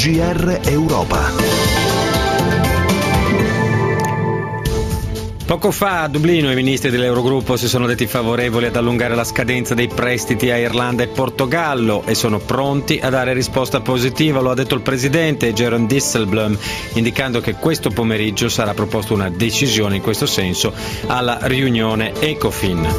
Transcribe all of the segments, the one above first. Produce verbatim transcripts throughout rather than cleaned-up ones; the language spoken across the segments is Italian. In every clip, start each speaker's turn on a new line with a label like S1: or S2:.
S1: G R Europa.
S2: Poco fa a Dublino i ministri dell'Eurogruppo si sono detti favorevoli ad allungare la scadenza dei prestiti a Irlanda e Portogallo e sono pronti a dare risposta positiva, lo ha detto il presidente Jeroen Dijsselbloem, indicando che questo pomeriggio sarà proposta una decisione in questo senso alla riunione Ecofin.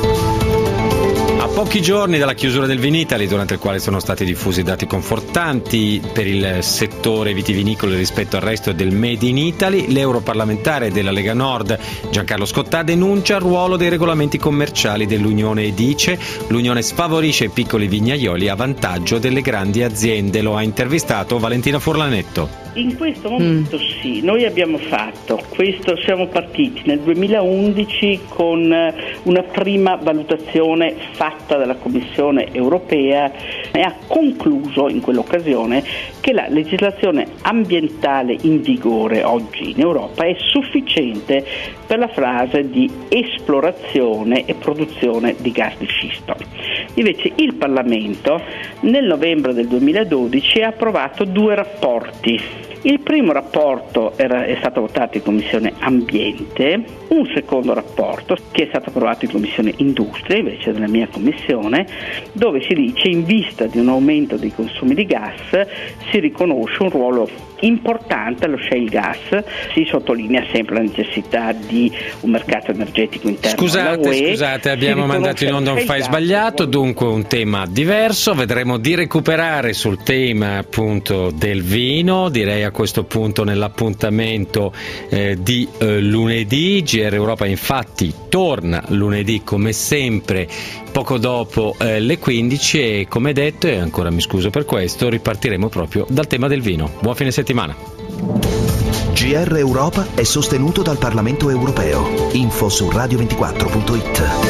S2: A pochi giorni dalla chiusura del Vinitaly, durante il quale sono stati diffusi dati confortanti per il settore vitivinicolo rispetto al resto del Made in Italy, l'europarlamentare della Lega Nord Giancarlo Scottà denuncia il ruolo dei regolamenti commerciali dell'Unione e dice l'Unione sfavorisce i piccoli vignaioli a vantaggio delle grandi aziende. Lo ha intervistato Valentina Furlanetto.
S3: In questo momento mm. sì, noi abbiamo fatto questo, siamo partiti nel duemilaundici con una prima valutazione fatta dalla Commissione europea e ha concluso in quell'occasione che la legislazione ambientale in vigore oggi in Europa è sufficiente per la fase di esplorazione e produzione di gas di scisto. Invece il Parlamento nel novembre del duemiladodici ha approvato due rapporti. Il primo rapporto era, è stato votato in Commissione Ambiente, un secondo rapporto che è stato approvato in Commissione Industria, invece della mia commissione, dove si dice in vista di un aumento dei consumi di gas si riconosce un ruolo importante allo shale gas, si sottolinea sempre la necessità di un mercato energetico interno.
S2: Scusate,
S3: alla U E,
S2: scusate, abbiamo mandato in onda un file sbagliato, dunque un tema diverso, vedremo di recuperare sul tema appunto del vino, direi a questo punto nell'appuntamento eh, di eh, lunedì. G R Europa infatti torna lunedì come sempre poco dopo eh, le quindici e come detto, e ancora mi scuso per questo, ripartiremo proprio dal tema del vino. Buon fine settimana.
S1: G R Europa è sostenuto dal Parlamento Europeo. Info su radio ventiquattro punto it.